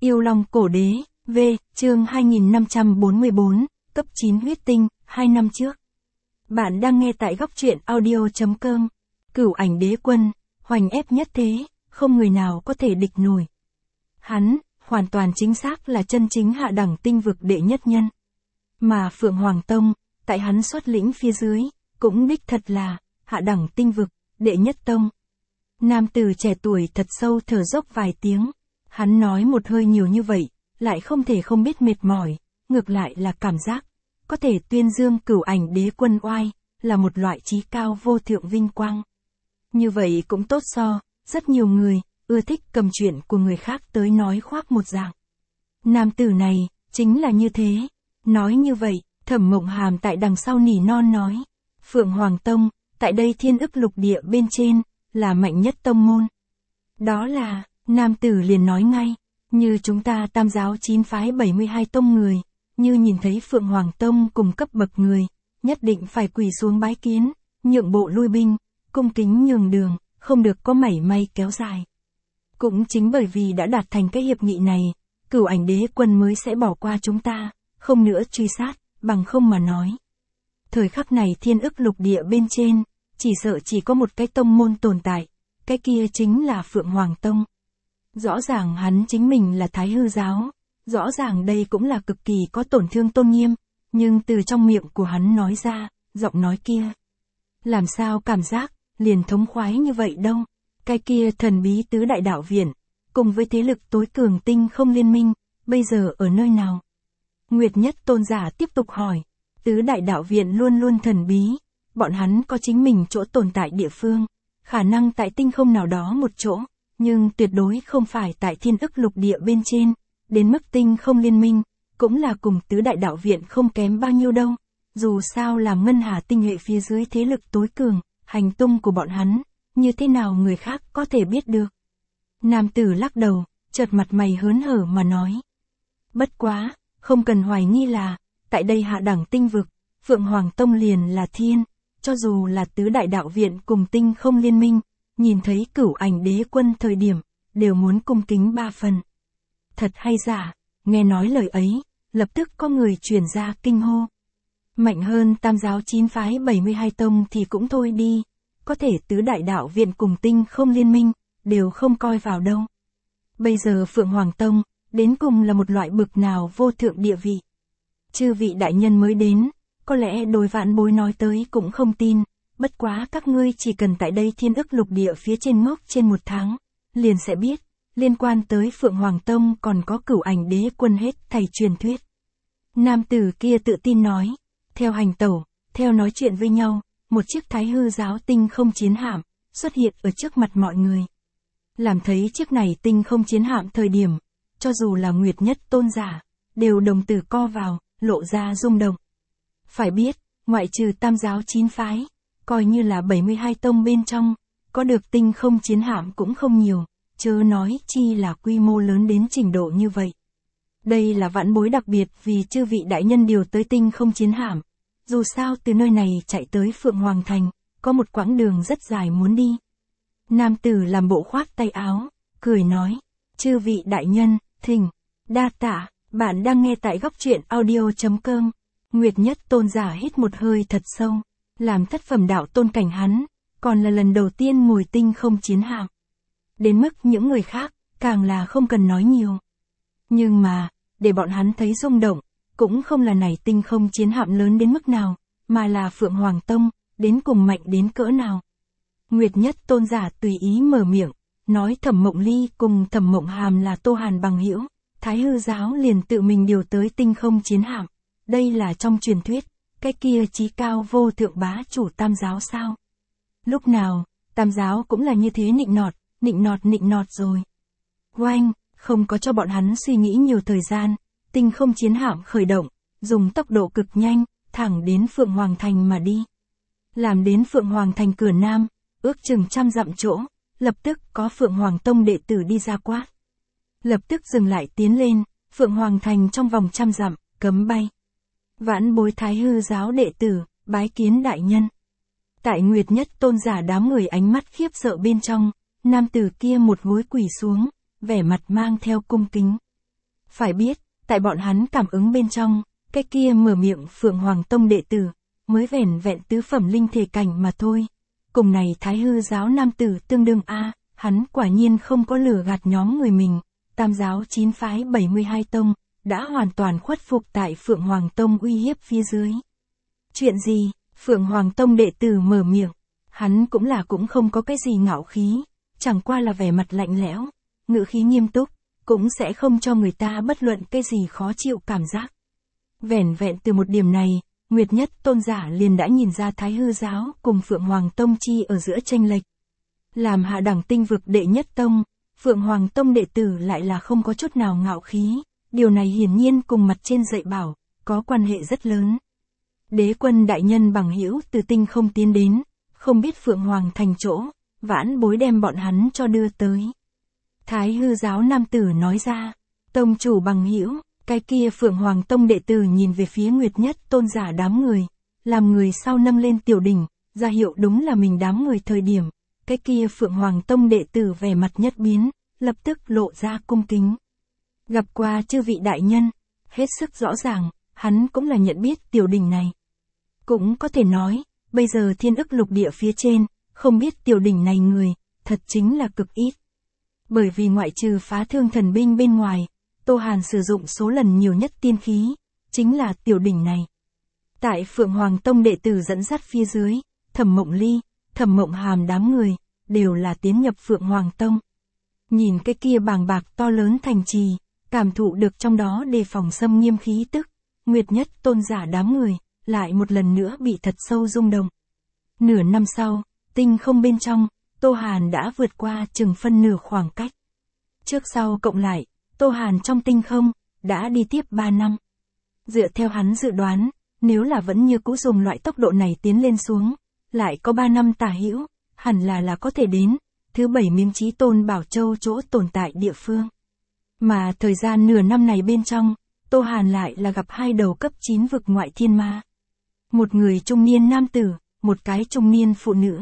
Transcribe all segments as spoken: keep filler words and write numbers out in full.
Yêu Long Cổ Đế, V, chương hai nghìn năm trăm bốn mươi bốn, cấp chín huyết tinh, hai năm trước. Bạn đang nghe tại góc truyện audio chấm com. Cửu Ảnh Đế Quân, hoành ép nhất thế, không người nào có thể địch nổi. Hắn, hoàn toàn chính xác là chân chính hạ đẳng tinh vực đệ nhất nhân. Mà Phượng Hoàng Tông, tại hắn xuất lĩnh phía dưới, cũng đích thật là hạ đẳng tinh vực, đệ nhất tông. Nam tử trẻ tuổi thật sâu thở dốc vài tiếng. Hắn nói một hơi nhiều như vậy, lại không thể không biết mệt mỏi, ngược lại là cảm giác, có thể tuyên dương Cửu Ảnh Đế Quân oai, là một loại trí cao vô thượng vinh quang. Như vậy cũng tốt so, rất nhiều người, ưa thích cầm chuyện của người khác tới nói khoác một dạng. Nam tử này, chính là như thế. Nói như vậy, Thẩm Mộng Hàm tại đằng sau nỉ non nói, Phượng Hoàng Tông, tại đây thiên ức lục địa bên trên, là mạnh nhất tông môn. Đó là, nam tử liền nói ngay, như chúng ta tam giáo chín phái bảy mươi hai tông người, như nhìn thấy Phượng Hoàng Tông cùng cấp bậc người, nhất định phải quỳ xuống bái kiến, nhượng bộ lui binh, cung kính nhường đường, không được có mảy may kéo dài. Cũng chính bởi vì đã đạt thành cái hiệp nghị này, Cửu Ảnh Đế Quân mới sẽ bỏ qua chúng ta, không nữa truy sát, bằng không mà nói. Thời khắc này thiên ức lục địa bên trên, chỉ sợ chỉ có một cái tông môn tồn tại, cái kia chính là Phượng Hoàng Tông. Rõ ràng hắn chính mình là Thái Hư giáo, rõ ràng đây cũng là cực kỳ có tổn thương tôn nghiêm, nhưng từ trong miệng của hắn nói ra, giọng nói kia. Làm sao cảm giác, liền thống khoái như vậy đâu, cái kia thần bí tứ đại đạo viện, cùng với thế lực tối cường tinh không liên minh, bây giờ ở nơi nào? Nguyệt Nhất Tôn giả tiếp tục hỏi, tứ đại đạo viện luôn luôn thần bí, bọn hắn có chính mình chỗ tồn tại địa phương, khả năng tại tinh không nào đó một chỗ, nhưng tuyệt đối không phải tại thiên ức lục địa bên trên, đến mức tinh không liên minh, cũng là cùng tứ đại đạo viện không kém bao nhiêu đâu, dù sao làm ngân hà tinh hệ phía dưới thế lực tối cường, hành tung của bọn hắn, như thế nào người khác có thể biết được. Nam tử lắc đầu, chợt mặt mày hớn hở mà nói. Bất quá, không cần hoài nghi là, tại đây hạ đẳng tinh vực, Phượng Hoàng Tông liền là thiên, cho dù là tứ đại đạo viện cùng tinh không liên minh, nhìn thấy Cửu Ảnh Đế Quân thời điểm, đều muốn cung kính ba phần. Thật hay giả, nghe nói lời ấy, lập tức có người truyền ra kinh hô. Mạnh hơn tam giáo chín phái bảy mươi hai tông thì cũng thôi đi, có thể tứ đại đạo viện cùng tinh không liên minh, đều không coi vào đâu. Bây giờ Phượng Hoàng Tông, đến cùng là một loại bực nào vô thượng địa vị. Chư vị đại nhân mới đến, có lẽ đối vạn bối nói tới cũng không tin, bất quá các ngươi chỉ cần tại đây thiên ức lục địa phía trên ngốc trên một tháng, liền sẽ biết, liên quan tới Phượng Hoàng Tông còn có Cửu Ảnh Đế Quân hết thầy truyền thuyết. Nam tử kia tự tin nói, theo hành tẩu, theo nói chuyện với nhau, một chiếc Thái Hư giáo tinh không chiến hạm, xuất hiện ở trước mặt mọi người. Làm thấy chiếc này tinh không chiến hạm thời điểm, cho dù là Nguyệt Nhất Tôn giả, đều đồng tử co vào, lộ ra rung động. Phải biết, ngoại trừ tam giáo chín phái, coi như là bảy mươi hai tông bên trong, có được tinh không chiến hạm cũng không nhiều, chớ nói chi là quy mô lớn đến trình độ như vậy. Đây là vãn bối đặc biệt vì chư vị đại nhân điều tới tinh không chiến hạm. Dù sao từ nơi này chạy tới Phượng Hoàng Thành, có một quãng đường rất dài muốn đi. Nam tử làm bộ khoác tay áo, cười nói, chư vị đại nhân, thỉnh, đa tạ, bạn đang nghe tại góc truyện audio chấm com. Nguyệt Nhất Tôn giả hít một hơi thật sâu, làm thất phẩm đạo tôn cảnh hắn, còn là lần đầu tiên ngồi tinh không chiến hạm. Đến mức những người khác, càng là không cần nói nhiều. Nhưng mà, để bọn hắn thấy rung động, cũng không là này tinh không chiến hạm lớn đến mức nào, mà là Phượng Hoàng Tông, đến cùng mạnh đến cỡ nào. Nguyệt Nhất Tôn giả tùy ý mở miệng, nói Thẩm Mộng Ly cùng Thẩm Mộng Hàm là Tô Hàn bằng hữu, Thái Hư giáo liền tự mình điều tới tinh không chiến hạm. Đây là trong truyền thuyết, cái kia chí cao vô thượng bá chủ tam giáo sao. Lúc nào, tam giáo cũng là như thế nịnh nọt, nịnh nọt nịnh nọt rồi. Oanh, không có cho bọn hắn suy nghĩ nhiều thời gian, tinh không chiến hạm khởi động, dùng tốc độ cực nhanh, thẳng đến Phượng Hoàng Thành mà đi. Làm đến Phượng Hoàng Thành cửa nam, ước chừng trăm dặm chỗ, lập tức có Phượng Hoàng Tông đệ tử đi ra quát. Lập tức dừng lại tiến lên, Phượng Hoàng Thành trong vòng trăm dặm, cấm bay. Vãn bối Thái Hư giáo đệ tử, bái kiến đại nhân. Tại Nguyệt Nhất Tôn giả đám người ánh mắt khiếp sợ bên trong, nam tử kia một gối quỳ xuống, vẻ mặt mang theo cung kính. Phải biết, tại bọn hắn cảm ứng bên trong, cái kia mở miệng Phượng Hoàng Tông đệ tử, mới vẻn vẹn tứ phẩm linh thể cảnh mà thôi. Cùng này Thái Hư giáo nam tử tương đương a, hắn quả nhiên không có lừa gạt nhóm người mình, tam giáo chín phái bảy mươi hai tông, đã hoàn toàn khuất phục tại Phượng Hoàng Tông uy hiếp phía dưới. Chuyện gì? Phượng Hoàng Tông đệ tử mở miệng, hắn cũng là cũng không có cái gì ngạo khí, chẳng qua là vẻ mặt lạnh lẽo, ngữ khí nghiêm túc, cũng sẽ không cho người ta bất luận cái gì khó chịu cảm giác. Vẻn vẹn từ một điểm này, Nguyệt Nhất Tôn giả liền đã nhìn ra Thái Hư giáo cùng Phượng Hoàng Tông chi ở giữa tranh lệch. Làm hạ đẳng tinh vực đệ nhất tông, Phượng Hoàng Tông đệ tử lại là không có chút nào ngạo khí, điều này hiển nhiên cùng mặt trên dạy bảo, có quan hệ rất lớn. Đế quân đại nhân bằng hữu từ tinh không tiến đến, không biết Phượng Hoàng thành chỗ, vãn bối đem bọn hắn cho đưa tới. Thái Hư giáo nam tử nói ra, tông chủ bằng hữu, cái kia Phượng Hoàng Tông đệ tử nhìn về phía Nguyệt Nhất Tôn giả đám người, làm người sau nâng lên tiểu đỉnh, ra hiệu đúng là mình đám người thời điểm, cái kia Phượng Hoàng Tông đệ tử vẻ mặt nhất biến, lập tức lộ ra cung kính. Gặp qua chư vị đại nhân, hết sức rõ ràng, hắn cũng là nhận biết tiểu đỉnh này. Cũng có thể nói, bây giờ thiên ức lục địa phía trên, không biết tiểu đỉnh này người, thật chính là cực ít. Bởi vì ngoại trừ phá thương thần binh bên ngoài, Tô Hàn sử dụng số lần nhiều nhất tiên khí, chính là tiểu đỉnh này. Tại Phượng Hoàng Tông đệ tử dẫn dắt phía dưới, Thẩm Mộng Ly, Thẩm Mộng Hàm đám người, đều là tiến nhập Phượng Hoàng Tông. Nhìn cái kia bàng bạc to lớn thành trì, cảm thụ được trong đó đề phòng xâm nghiêm khí tức, Nguyệt Nhất Tôn giả đám người, lại một lần nữa bị thật sâu rung động. Nửa năm sau, tinh không bên trong, Tô Hàn đã vượt qua chừng phân nửa khoảng cách. Trước sau cộng lại, Tô Hàn trong tinh không, đã đi tiếp ba năm. Dựa theo hắn dự đoán, nếu là vẫn như cũ dùng loại tốc độ này tiến lên xuống, lại có ba năm tả hữu, hẳn là là có thể đến, thứ bảy miếng chí tôn Bảo Châu chỗ tồn tại địa phương. Mà thời gian nửa năm này bên trong, Tô Hàn lại là gặp hai đầu cấp chín vực ngoại thiên ma. Một người trung niên nam tử, một cái trung niên phụ nữ.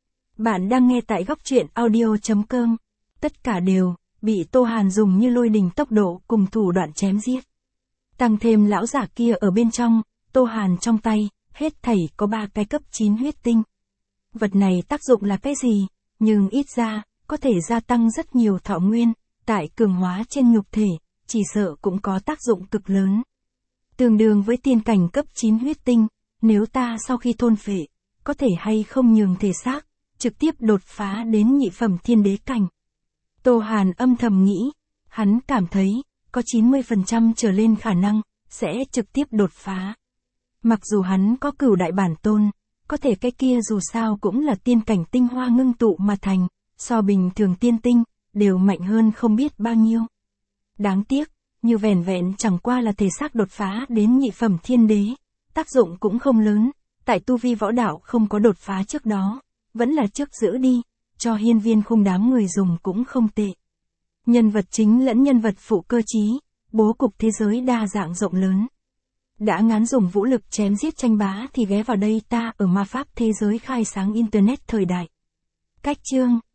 Bạn đang nghe tại góc truyện audio chấm com. Tất cả đều bị Tô Hàn dùng như lôi đình tốc độ cùng thủ đoạn chém giết. Tăng thêm lão giả kia ở bên trong, Tô Hàn trong tay, hết thảy có ba cái cấp chín huyết tinh. Vật này tác dụng là cái gì, nhưng ít ra, có thể gia tăng rất nhiều thọ nguyên, tại cường hóa trên nhục thể, chỉ sợ cũng có tác dụng cực lớn. Tương đương với tiên cảnh cấp chín huyết tinh, nếu ta sau khi thôn phệ, có thể hay không nhường thể xác, trực tiếp đột phá đến nhị phẩm thiên đế cảnh. Tô Hàn âm thầm nghĩ, hắn cảm thấy, có chín mươi phần trăm trở lên khả năng, sẽ trực tiếp đột phá. Mặc dù hắn có cửu đại bản tôn, có thể cái kia dù sao cũng là tiên cảnh tinh hoa ngưng tụ mà thành, so bình thường tiên tinh, đều mạnh hơn không biết bao nhiêu. Đáng tiếc, như vẻn vẹn chẳng qua là thể xác đột phá đến nhị phẩm thiên đế, tác dụng cũng không lớn, tại tu vi võ đạo không có đột phá trước đó, vẫn là trước giữ đi, cho hiên viên khung đám người dùng cũng không tệ. Nhân vật chính lẫn nhân vật phụ cơ trí, bố cục thế giới đa dạng rộng lớn. Đã ngán dùng vũ lực chém giết tranh bá thì ghé vào đây ta ở ma pháp thế giới khai sáng internet thời đại. Cách chương